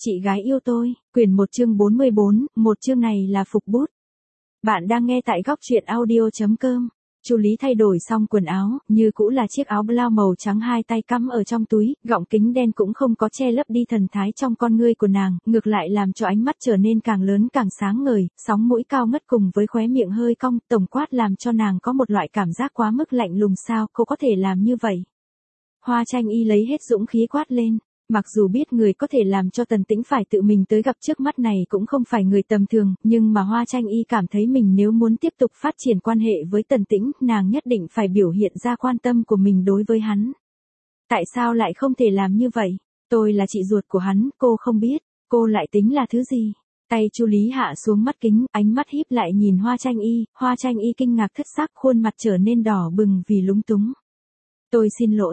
Chị gái yêu tôi, quyển 1 chương 44, một chương này là phục bút. Bạn đang nghe tại góc truyện audio.com. Chu Lý thay đổi xong quần áo, như cũ là chiếc áo blau màu trắng, hai tay cắm ở trong túi, gọng kính đen cũng không có che lấp đi thần thái trong con ngươi của nàng, ngược lại làm cho ánh mắt trở nên càng lớn càng sáng ngời, sóng mũi cao ngất cùng với khóe miệng hơi cong, tổng quát làm cho nàng có một loại cảm giác quá mức lạnh lùng. Sao cô có thể làm như vậy? Hoa Tranh Y lấy hết dũng khí quát lên. Mặc dù biết người có thể làm cho Tần Tĩnh phải tự mình tới gặp trước mắt này cũng không phải người tầm thường, nhưng mà Hoa Tranh Y cảm thấy mình nếu muốn tiếp tục phát triển quan hệ với Tần Tĩnh, nàng nhất định phải biểu hiện ra quan tâm của mình đối với hắn. Tại sao lại không thể làm như vậy? Tôi là chị ruột của hắn, cô không biết, cô lại tính là thứ gì? Tay Chu Lý hạ xuống mắt kính, ánh mắt híp lại nhìn Hoa Tranh Y kinh ngạc thất sắc, khuôn mặt trở nên đỏ bừng vì lúng túng. Tôi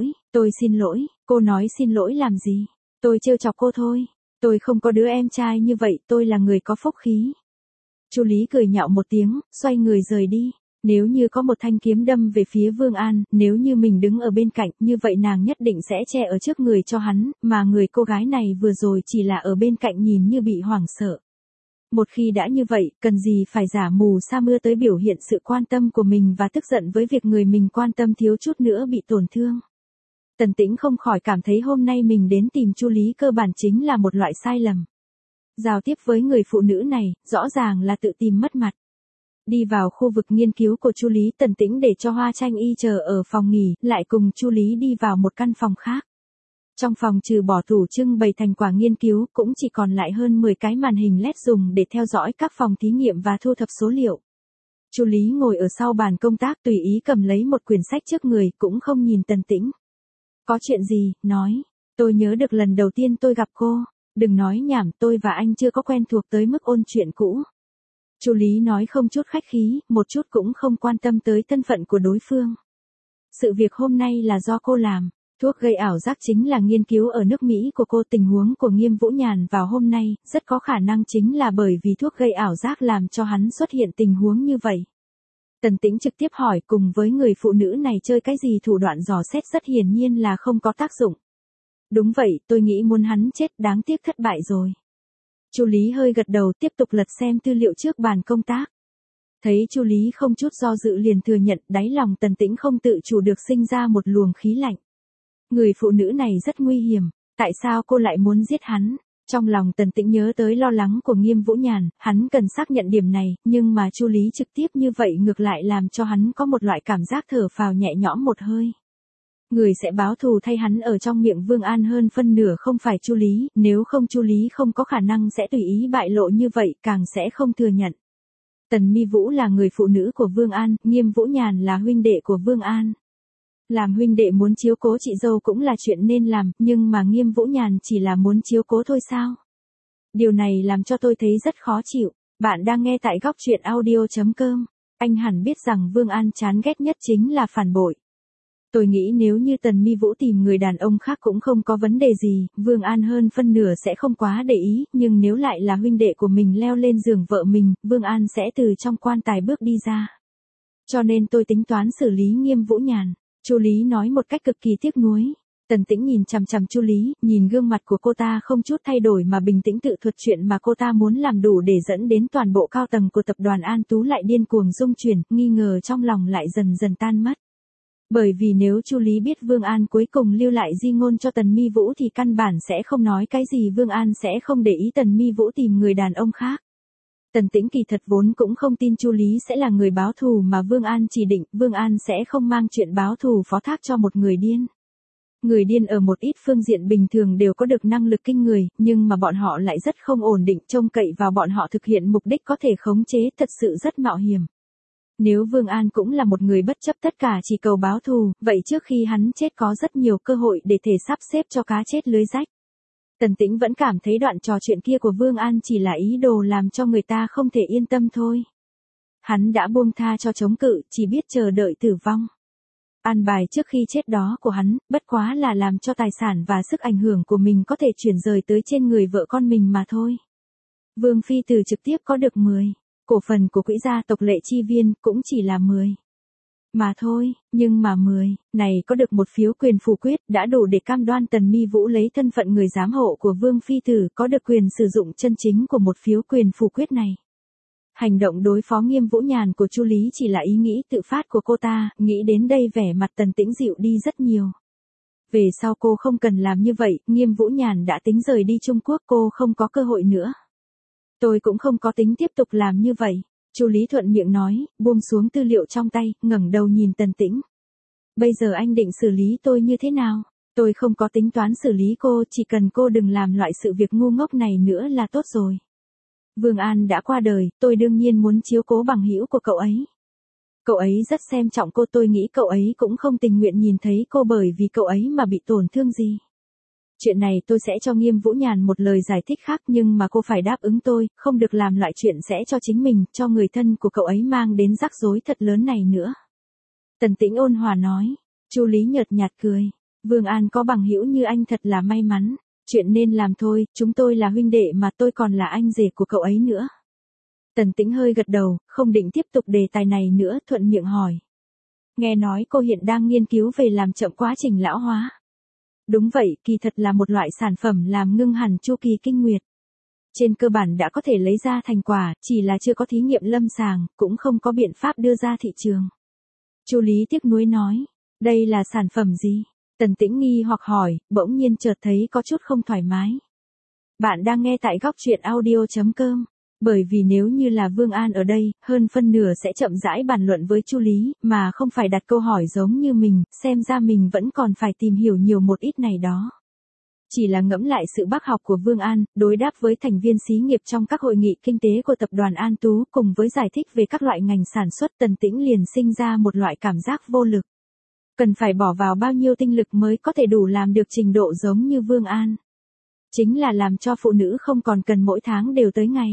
xin lỗi, cô nói xin lỗi làm gì? Tôi trêu chọc cô thôi. Tôi không có đứa em trai như vậy, tôi là người có phúc khí. Chu Lý cười nhạo một tiếng, xoay người rời đi. Nếu như có một thanh kiếm đâm về phía Vương An, nếu như mình đứng ở bên cạnh, như vậy nàng nhất định sẽ che ở trước người cho hắn, mà người cô gái này vừa rồi chỉ là ở bên cạnh nhìn như bị hoảng sợ. Một khi đã như vậy, cần gì phải giả mù sa mưa tới biểu hiện sự quan tâm của mình và tức giận với việc người mình quan tâm thiếu chút nữa bị tổn thương. Tần Tĩnh không khỏi cảm thấy hôm nay mình đến tìm Chu Lý cơ bản chính là một loại sai lầm. Giao tiếp với người phụ nữ này, rõ ràng là tự tìm mất mặt. Đi vào khu vực nghiên cứu của Chu Lý, Tần Tĩnh để cho Hoa Tranh Y chờ ở phòng nghỉ, lại cùng Chu Lý đi vào một căn phòng khác. Trong phòng trừ bỏ tủ trưng bày thành quả nghiên cứu, cũng chỉ còn lại hơn 10 cái màn hình LED dùng để theo dõi các phòng thí nghiệm và thu thập số liệu. Chu Lý ngồi ở sau bàn công tác tùy ý cầm lấy một quyển sách trước người, cũng không nhìn Tần Tĩnh. Có chuyện gì, nói. Tôi nhớ được lần đầu tiên tôi gặp cô. Đừng nói nhảm, tôi và anh chưa có quen thuộc tới mức ôn chuyện cũ. Chu Lý nói không chút khách khí, một chút cũng không quan tâm tới thân phận của đối phương. Sự việc hôm nay là do cô làm. Thuốc gây ảo giác chính là nghiên cứu ở nước Mỹ của cô. Tình huống của Nghiêm Vũ Nhàn vào hôm nay, rất có khả năng chính là bởi vì thuốc gây ảo giác làm cho hắn xuất hiện tình huống như vậy. Tần Tĩnh trực tiếp hỏi, cùng với người phụ nữ này chơi cái gì thủ đoạn dò xét rất hiển nhiên là không có tác dụng. Đúng vậy, tôi nghĩ muốn hắn chết, đáng tiếc thất bại rồi. Chu Lý hơi gật đầu, tiếp tục lật xem tư liệu trước bàn công tác. Thấy Chu Lý không chút do dự liền thừa nhận, đáy lòng Tần Tĩnh không tự chủ được sinh ra một luồng khí lạnh. Người phụ nữ này rất nguy hiểm, tại sao cô lại muốn giết hắn? Trong lòng Tần Tĩnh nhớ tới lo lắng của Nghiêm Vũ Nhàn, hắn cần xác nhận điểm này, nhưng mà Chu Lý trực tiếp như vậy ngược lại làm cho hắn có một loại cảm giác thở phào nhẹ nhõm một hơi. Người sẽ báo thù thay hắn ở trong miệng Vương An hơn phân nửa không phải Chu Lý, nếu không Chu Lý không có khả năng sẽ tùy ý bại lộ như vậy, càng sẽ không thừa nhận. Tần Mi Vũ là người phụ nữ của Vương An, Nghiêm Vũ Nhàn là huynh đệ của Vương An. Làm huynh đệ muốn chiếu cố chị dâu cũng là chuyện nên làm, nhưng mà Nghiêm Vũ Nhàn chỉ là muốn chiếu cố thôi sao? Điều này làm cho tôi thấy rất khó chịu. Bạn đang nghe tại góc truyện audio.com. Anh hẳn biết rằng Vương An chán ghét nhất chính là phản bội. Tôi nghĩ nếu như Tần Mi Vũ tìm người đàn ông khác cũng không có vấn đề gì, Vương An hơn phân nửa sẽ không quá để ý, nhưng nếu lại là huynh đệ của mình leo lên giường vợ mình, Vương An sẽ từ trong quan tài bước đi ra. Cho nên tôi tính toán xử lý Nghiêm Vũ Nhàn. Chu Lý nói một cách cực kỳ tiếc nuối. Tần Tĩnh nhìn chằm chằm Chu Lý, nhìn gương mặt của cô ta không chút thay đổi mà bình tĩnh tự thuật chuyện mà cô ta muốn làm đủ để dẫn đến toàn bộ cao tầng của tập đoàn An Tú lại điên cuồng rung chuyển, nghi ngờ trong lòng lại dần dần tan mất. Bởi vì nếu Chu Lý biết Vương An cuối cùng lưu lại di ngôn cho Tần Mi Vũ thì căn bản sẽ không nói cái gì, Vương An sẽ không để ý Tần Mi Vũ tìm người đàn ông khác. Tần Tĩnh kỳ thật vốn cũng không tin Chu Lý sẽ là người báo thù mà Vương An chỉ định, Vương An sẽ không mang chuyện báo thù phó thác cho một người điên. Người điên ở một ít phương diện bình thường đều có được năng lực kinh người, nhưng mà bọn họ lại rất không ổn định, trông cậy vào bọn họ thực hiện mục đích có thể khống chế thật sự rất mạo hiểm. Nếu Vương An cũng là một người bất chấp tất cả chỉ cầu báo thù, vậy trước khi hắn chết có rất nhiều cơ hội để thể sắp xếp cho cá chết lưới rách. Tần Tĩnh vẫn cảm thấy đoạn trò chuyện kia của Vương An chỉ là ý đồ làm cho người ta không thể yên tâm thôi. Hắn đã buông tha cho chống cự, chỉ biết chờ đợi tử vong. An bài trước khi chết đó của hắn, bất quá là làm cho tài sản và sức ảnh hưởng của mình có thể chuyển rời tới trên người vợ con mình mà thôi. Vương Phi Từ trực tiếp có được 10. Cổ phần của quỹ gia tộc Lệ Chi Viên cũng chỉ là 10. Mà thôi, nhưng mà 10, này có được một phiếu quyền phủ quyết đã đủ để cam đoan Tần Mi Vũ lấy thân phận người giám hộ của Vương Phi Tử có được quyền sử dụng chân chính của một phiếu quyền phủ quyết này. Hành động đối phó Nghiêm Vũ Nhàn của Chu Lý chỉ là ý nghĩ tự phát của cô ta, nghĩ đến đây vẻ mặt Tần Tĩnh dịu đi rất nhiều. Về sau cô không cần làm như vậy, Nghiêm Vũ Nhàn đã tính rời đi Trung Quốc, cô không có cơ hội nữa. Tôi cũng không có tính tiếp tục làm như vậy. Chu Lý thuận miệng nói, buông xuống tư liệu trong tay, ngẩng đầu nhìn Tần Tĩnh. Bây giờ anh định xử lý tôi như thế nào? Tôi không có tính toán xử lý cô, chỉ cần cô đừng làm loại sự việc ngu ngốc này nữa là tốt rồi. Vương An đã qua đời, tôi đương nhiên muốn chiếu cố bằng hữu của cậu ấy. Cậu ấy rất xem trọng cô, tôi nghĩ cậu ấy cũng không tình nguyện nhìn thấy cô bởi vì cậu ấy mà bị tổn thương gì. Chuyện này tôi sẽ cho Nghiêm Vũ Nhàn một lời giải thích khác, nhưng mà cô phải đáp ứng tôi, không được làm loại chuyện sẽ cho chính mình, cho người thân của cậu ấy mang đến rắc rối thật lớn này nữa. Tần Tĩnh ôn hòa nói. Chu Lý nhợt nhạt cười. Vương An có bằng hữu như anh thật là may mắn. Chuyện nên làm thôi, chúng tôi là huynh đệ mà, tôi còn là anh rể của cậu ấy nữa. Tần Tĩnh hơi gật đầu, không định tiếp tục đề tài này nữa, thuận miệng hỏi. Nghe nói cô hiện đang nghiên cứu về làm chậm quá trình lão hóa. Đúng vậy, kỳ thật là một loại sản phẩm làm ngưng hẳn chu kỳ kinh nguyệt. Trên cơ bản đã có thể lấy ra thành quả, chỉ là chưa có thí nghiệm lâm sàng, cũng không có biện pháp đưa ra thị trường. Chu Lý tiếc nuối nói, đây là sản phẩm gì? Tần Tĩnh nghi hoặc hỏi, bỗng nhiên chợt thấy có chút không thoải mái. Bạn đang nghe tại góc truyện audio.com. Bởi vì nếu như là Vương An ở đây, hơn phân nửa sẽ chậm rãi bàn luận với Chu Lý, mà không phải đặt câu hỏi giống như mình, xem ra mình vẫn còn phải tìm hiểu nhiều một ít này đó. Chỉ là ngẫm lại sự bác học của Vương An, đối đáp với thành viên xí nghiệp trong các hội nghị kinh tế của tập đoàn An Tú, cùng với giải thích về các loại ngành sản xuất, Tần Tĩnh liền sinh ra một loại cảm giác vô lực. Cần phải bỏ vào bao nhiêu tinh lực mới có thể đủ làm được trình độ giống như Vương An. Chính là làm cho phụ nữ không còn cần mỗi tháng đều tới ngày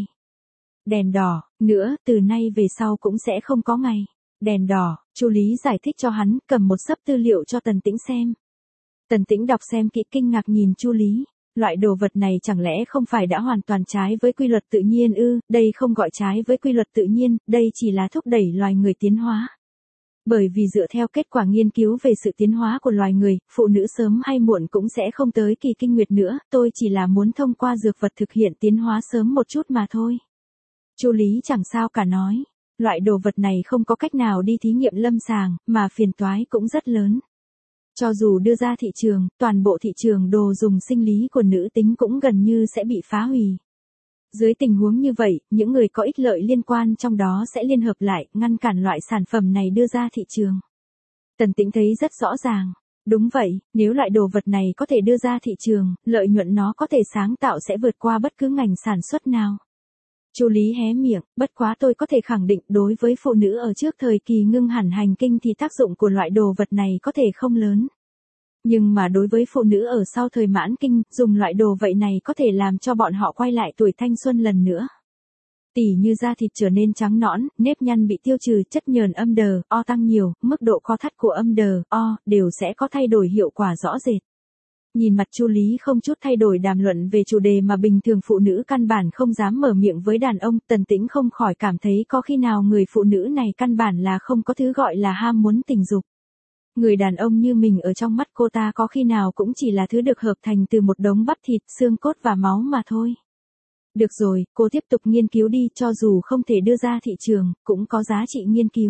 đèn đỏ, nữa, từ nay về sau cũng sẽ không có ngày đèn đỏ. Chu Lý giải thích cho hắn, cầm một xấp tư liệu cho Tần Tĩnh xem. Tần Tĩnh đọc xem kỹ kinh ngạc nhìn Chu Lý, loại đồ vật này chẳng lẽ không phải đã hoàn toàn trái với quy luật tự nhiên ư? Đây không gọi trái với quy luật tự nhiên, đây chỉ là thúc đẩy loài người tiến hóa. Bởi vì dựa theo kết quả nghiên cứu về sự tiến hóa của loài người, phụ nữ sớm hay muộn cũng sẽ không tới kỳ kinh nguyệt nữa, tôi chỉ là muốn thông qua dược vật thực hiện tiến hóa sớm một chút mà thôi. Chu Lý chẳng sao cả nói, loại đồ vật này không có cách nào đi thí nghiệm lâm sàng, mà phiền toái cũng rất lớn. Cho dù đưa ra thị trường, toàn bộ thị trường đồ dùng sinh lý của nữ tính cũng gần như sẽ bị phá hủy. Dưới tình huống như vậy, những người có ích lợi liên quan trong đó sẽ liên hợp lại, ngăn cản loại sản phẩm này đưa ra thị trường. Tần Tĩnh thấy rất rõ ràng. Đúng vậy, nếu loại đồ vật này có thể đưa ra thị trường, lợi nhuận nó có thể sáng tạo sẽ vượt qua bất cứ ngành sản xuất nào. Chu Lý hé miệng, bất quá tôi có thể khẳng định đối với phụ nữ ở trước thời kỳ ngưng hẳn hành kinh thì tác dụng của loại đồ vật này có thể không lớn. Nhưng mà đối với phụ nữ ở sau thời mãn kinh, dùng loại đồ vậy này có thể làm cho bọn họ quay lại tuổi thanh xuân lần nữa. Tỉ như da thịt trở nên trắng nõn, nếp nhăn bị tiêu trừ, chất nhờn âm đờ, o tăng nhiều, mức độ co thắt của âm đờ, o, đều sẽ có thay đổi hiệu quả rõ rệt. Nhìn mặt Chu Lý không chút thay đổi đàm luận về chủ đề mà bình thường phụ nữ căn bản không dám mở miệng với đàn ông, Tần Tĩnh không khỏi cảm thấy có khi nào người phụ nữ này căn bản là không có thứ gọi là ham muốn tình dục. Người đàn ông như mình ở trong mắt cô ta có khi nào cũng chỉ là thứ được hợp thành từ một đống bắp thịt, xương cốt và máu mà thôi. Được rồi, cô tiếp tục nghiên cứu đi, cho dù không thể đưa ra thị trường, cũng có giá trị nghiên cứu.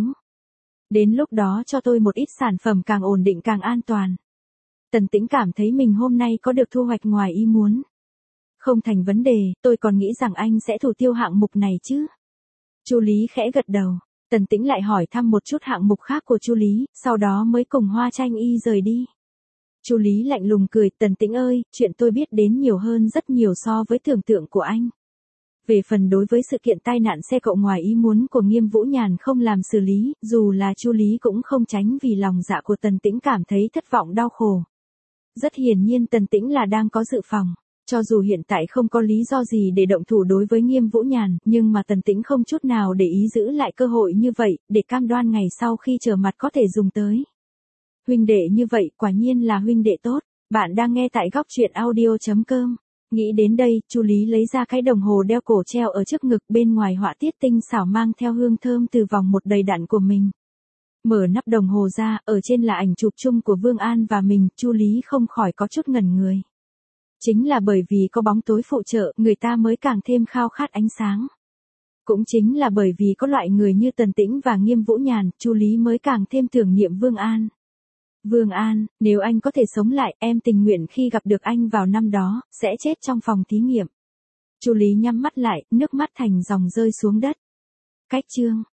Đến lúc đó cho tôi một ít sản phẩm càng ổn định càng an toàn. Tần Tĩnh cảm thấy mình hôm nay có được thu hoạch ngoài ý muốn. Không thành vấn đề, tôi còn nghĩ rằng anh sẽ thủ tiêu hạng mục này chứ. Chu Lý khẽ gật đầu. Tần Tĩnh lại hỏi thăm một chút hạng mục khác của Chu Lý, sau đó mới cùng Hoa Tranh Y rời đi. Chu Lý lạnh lùng cười, Tần Tĩnh ơi, chuyện tôi biết đến nhiều hơn rất nhiều so với tưởng tượng của anh. Về phần đối với sự kiện tai nạn xe cộ ngoài ý muốn của Nghiêm Vũ Nhàn không làm xử lý, dù là Chu Lý cũng không tránh vì lòng dạ của Tần Tĩnh cảm thấy thất vọng đau khổ. Rất hiển nhiên Tần Tĩnh là đang có dự phòng. Cho dù hiện tại không có lý do gì để động thủ đối với Nghiêm Vũ Nhàn, nhưng mà Tần Tĩnh không chút nào để ý giữ lại cơ hội như vậy, để cam đoan ngày sau khi trở mặt có thể dùng tới. Huynh đệ như vậy quả nhiên là huynh đệ tốt. Bạn đang nghe tại góc truyện audio.com. Nghĩ đến đây, Chu Lý lấy ra cái đồng hồ đeo cổ treo ở trước ngực, bên ngoài họa tiết tinh xảo mang theo hương thơm từ vòng một đầy đặn của mình. Mở nắp đồng hồ ra, ở trên là ảnh chụp chung của Vương An và mình, Chu Lý không khỏi có chút ngẩn người. Chính là bởi vì có bóng tối phụ trợ, người ta mới càng thêm khao khát ánh sáng. Cũng chính là bởi vì có loại người như Tần Tĩnh và Nghiêm Vũ Nhàn, Chu Lý mới càng thêm tưởng niệm Vương An. Vương An, nếu anh có thể sống lại, em tình nguyện khi gặp được anh vào năm đó, sẽ chết trong phòng thí nghiệm. Chu Lý nhắm mắt lại, nước mắt thành dòng rơi xuống đất. Cách chương